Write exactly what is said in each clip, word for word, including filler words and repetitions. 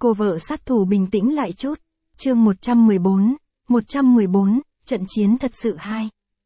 Cô vợ sát thủ bình tĩnh lại chút. Chương một trăm mười bốn, một trăm mười bốn, trận chiến thật sự hai.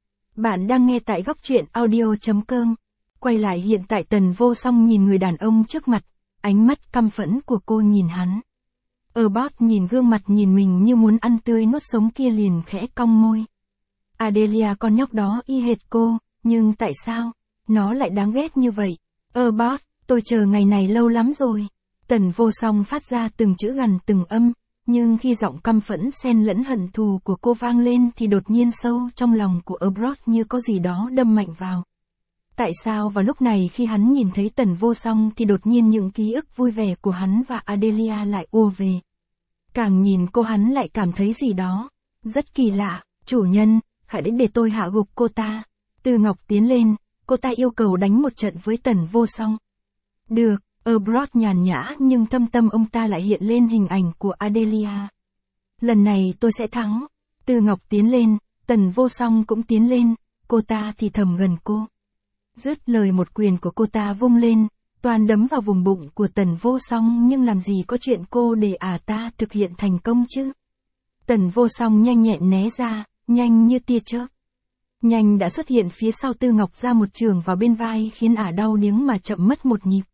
Bạn đang nghe tại góc truyện audio chấm com. Quay lại hiện tại Tần Vô Song nhìn người đàn ông trước mặt, ánh mắt căm phẫn của cô nhìn hắn. Eobot nhìn gương mặt nhìn mình như muốn ăn tươi nuốt sống kia liền khẽ cong môi. Adelia con nhóc đó y hệt cô, nhưng tại sao, nó lại đáng ghét như vậy? Eobot, tôi chờ ngày này lâu lắm rồi. Tần Vô Song phát ra từng chữ gần từng âm, nhưng khi giọng căm phẫn xen lẫn hận thù của cô vang lên thì đột nhiên sâu trong lòng của Eobot như có gì đó đâm mạnh vào. Tại sao vào lúc này khi hắn nhìn thấy Tần Vô Song thì đột nhiên những ký ức vui vẻ của hắn và Adelia lại ùa về. Càng nhìn cô hắn lại cảm thấy gì đó rất kỳ lạ. Chủ nhân, hãy đến để tôi hạ gục cô ta. Tư Ngọc tiến lên, cô ta yêu cầu đánh một trận với Tần Vô Song. Được, Eobot nhàn nhã nhưng thâm tâm ông ta lại hiện lên hình ảnh của Adelia. Lần này tôi sẽ thắng. Tư Ngọc tiến lên, Tần Vô Song cũng tiến lên, cô ta thì thầm gần cô. Dứt lời một quyền của cô ta vung lên, toàn đấm vào vùng bụng của Tần Vô Song, nhưng làm gì có chuyện cô để ả ta thực hiện thành công chứ. Tần Vô Song nhanh nhẹn né ra, nhanh như tia chớp. Nhanh đã xuất hiện phía sau Tư Ngọc ra một trường vào bên vai khiến ả đau điếng mà chậm mất một nhịp.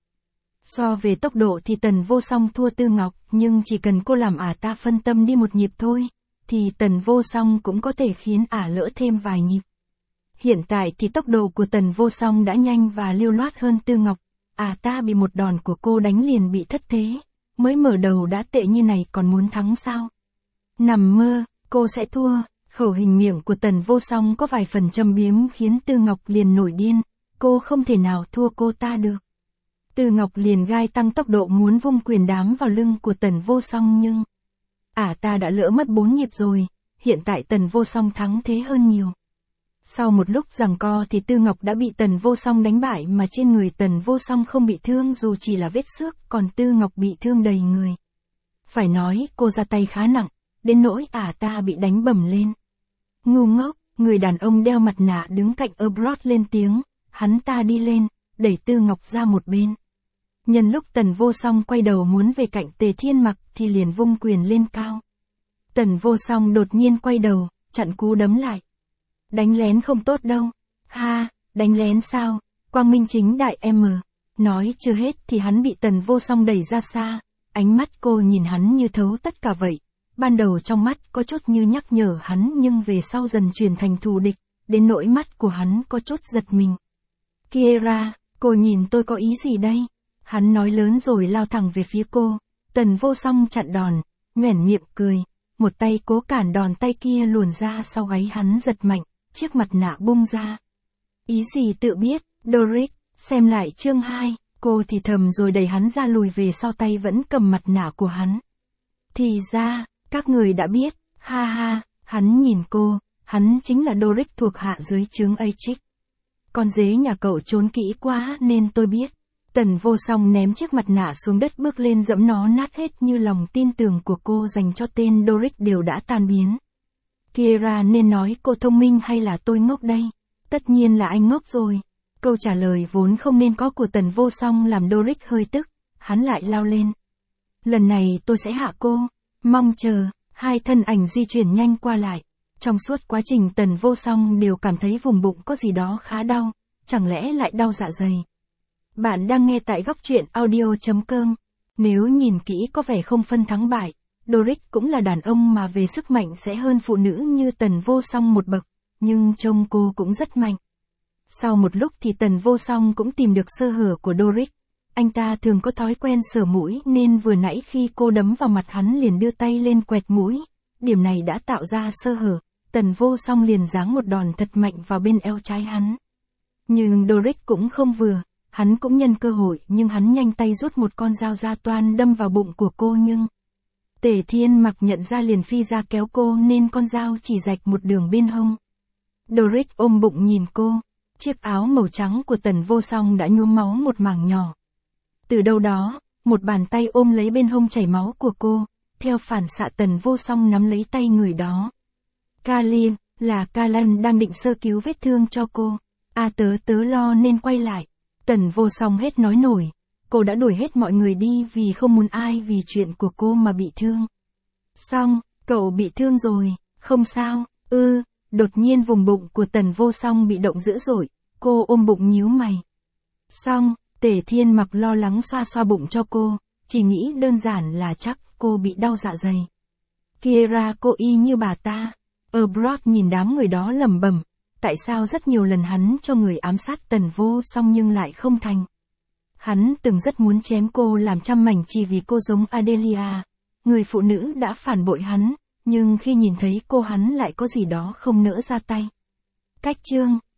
So về tốc độ thì Tần Vô Song thua Tư Ngọc, nhưng chỉ cần cô làm ả ta phân tâm đi một nhịp thôi, thì Tần Vô Song cũng có thể khiến ả lỡ thêm vài nhịp. Hiện tại thì tốc độ của Tần Vô Song đã nhanh và lưu loát hơn Tư Ngọc, ả ta bị một đòn của cô đánh liền bị thất thế, mới mở đầu đã tệ như này còn muốn thắng sao? Nằm mơ, cô sẽ thua. Khẩu hình miệng của Tần Vô Song có vài phần châm biếm khiến Tư Ngọc liền nổi điên, cô không thể nào thua cô ta được. Tư Ngọc liền gai tăng tốc độ muốn vung quyền đám vào lưng của Tần Vô Song nhưng ả ta đã lỡ mất bốn nhịp rồi, hiện tại Tần Vô Song thắng thế hơn nhiều. Sau một lúc giằng co thì Tư Ngọc đã bị Tần Vô Song đánh bại mà trên người Tần Vô Song không bị thương dù chỉ là vết xước, còn Tư Ngọc bị thương đầy người. Phải nói cô ra tay khá nặng, đến nỗi ả ta bị đánh bầm lên. Ngu ngốc, người đàn ông đeo mặt nạ đứng cạnh Eobot lên tiếng, hắn ta đi lên, đẩy Tư Ngọc ra một bên. Nhân lúc Tần Vô Song quay đầu muốn về cạnh Tề Thiên Mặc thì liền vung quyền lên cao. Tần Vô Song đột nhiên quay đầu, chặn cú đấm lại. Đánh lén không tốt đâu. Ha, đánh lén sao? Quang minh chính đại em. Nói chưa hết thì hắn bị Tần Vô Song đẩy ra xa, ánh mắt cô nhìn hắn như thấu tất cả vậy. Ban đầu trong mắt có chút như nhắc nhở hắn nhưng về sau dần chuyển thành thù địch, đến nỗi mắt của hắn có chút giật mình. Kiera, cô nhìn tôi có ý gì đây? Hắn nói lớn rồi lao thẳng về phía cô. Tần Vô Song chặn đòn, nhoẻn miệng cười, một tay cố cản đòn tay kia luồn ra sau gáy hắn giật mạnh, chiếc mặt nạ bung ra. Ý gì tự biết, Doric, xem lại chương hai, cô thì thầm rồi đẩy hắn ra lùi về sau tay vẫn cầm mặt nạ của hắn. Thì ra, các người đã biết, ha ha, hắn nhìn cô, hắn chính là Doric thuộc hạ dưới trướng Atrix. Con dế nhà cậu trốn kỹ quá nên tôi biết. Tần Vô Song ném chiếc mặt nạ xuống đất bước lên dẫm nó nát hết như lòng tin tưởng của cô dành cho tên Doric đều đã tan biến. Kiera nên nói cô thông minh hay là tôi ngốc đây? Tất nhiên là anh ngốc rồi. Câu trả lời vốn không nên có của Tần Vô Song làm Doric hơi tức, hắn lại lao lên. Lần này tôi sẽ hạ cô. Mong chờ, hai thân ảnh di chuyển nhanh qua lại. Trong suốt quá trình Tần Vô Song đều cảm thấy vùng bụng có gì đó khá đau, chẳng lẽ lại đau dạ dày. Bạn đang nghe tại góc truyện audio chấm com. Nếu nhìn kỹ có vẻ không phân thắng bại, Doric cũng là đàn ông mà về sức mạnh sẽ hơn phụ nữ như Tần Vô Song một bậc, nhưng trông cô cũng rất mạnh. Sau một lúc thì Tần Vô Song cũng tìm được sơ hở của Doric. Anh ta thường có thói quen sờ mũi nên vừa nãy khi cô đấm vào mặt hắn liền đưa tay lên quẹt mũi. Điểm này đã tạo ra sơ hở, Tần Vô Song liền giáng một đòn thật mạnh vào bên eo trái hắn. Nhưng Doric cũng không vừa, hắn cũng nhân cơ hội nhưng hắn nhanh tay rút một con dao ra toan đâm vào bụng của cô nhưng... Tề Thiên Mặc nhận ra liền phi ra kéo cô nên con dao chỉ rạch một đường bên hông. Doric ôm bụng nhìn cô, chiếc áo màu trắng của Tần Vô Song đã nhuốm máu một mảng nhỏ. Từ đâu đó, một bàn tay ôm lấy bên hông chảy máu của cô, theo phản xạ Tần Vô Song nắm lấy tay người đó. Kalim, là Kalan đang định sơ cứu vết thương cho cô. A tớ tớ lo nên quay lại. Tần Vô Song hết nói nổi. Cô đã đuổi hết mọi người đi vì không muốn ai vì chuyện của cô mà bị thương. Xong, cậu bị thương rồi, không sao, ư, ừ, đột nhiên vùng bụng của Tần Vô Song bị động dữ dội, cô ôm bụng nhíu mày. Xong, Tề Thiên Mặc lo lắng xoa xoa bụng cho cô, chỉ nghĩ đơn giản là chắc cô bị đau dạ dày. Kiera cô y như bà ta. Abroad nhìn đám người đó lẩm bẩm, tại sao rất nhiều lần hắn cho người ám sát Tần Vô Song nhưng lại không thành. Hắn từng rất muốn chém cô làm trăm mảnh chỉ vì cô giống Adelia, người phụ nữ đã phản bội hắn, nhưng khi nhìn thấy cô hắn lại có gì đó không nỡ ra tay. Cách chương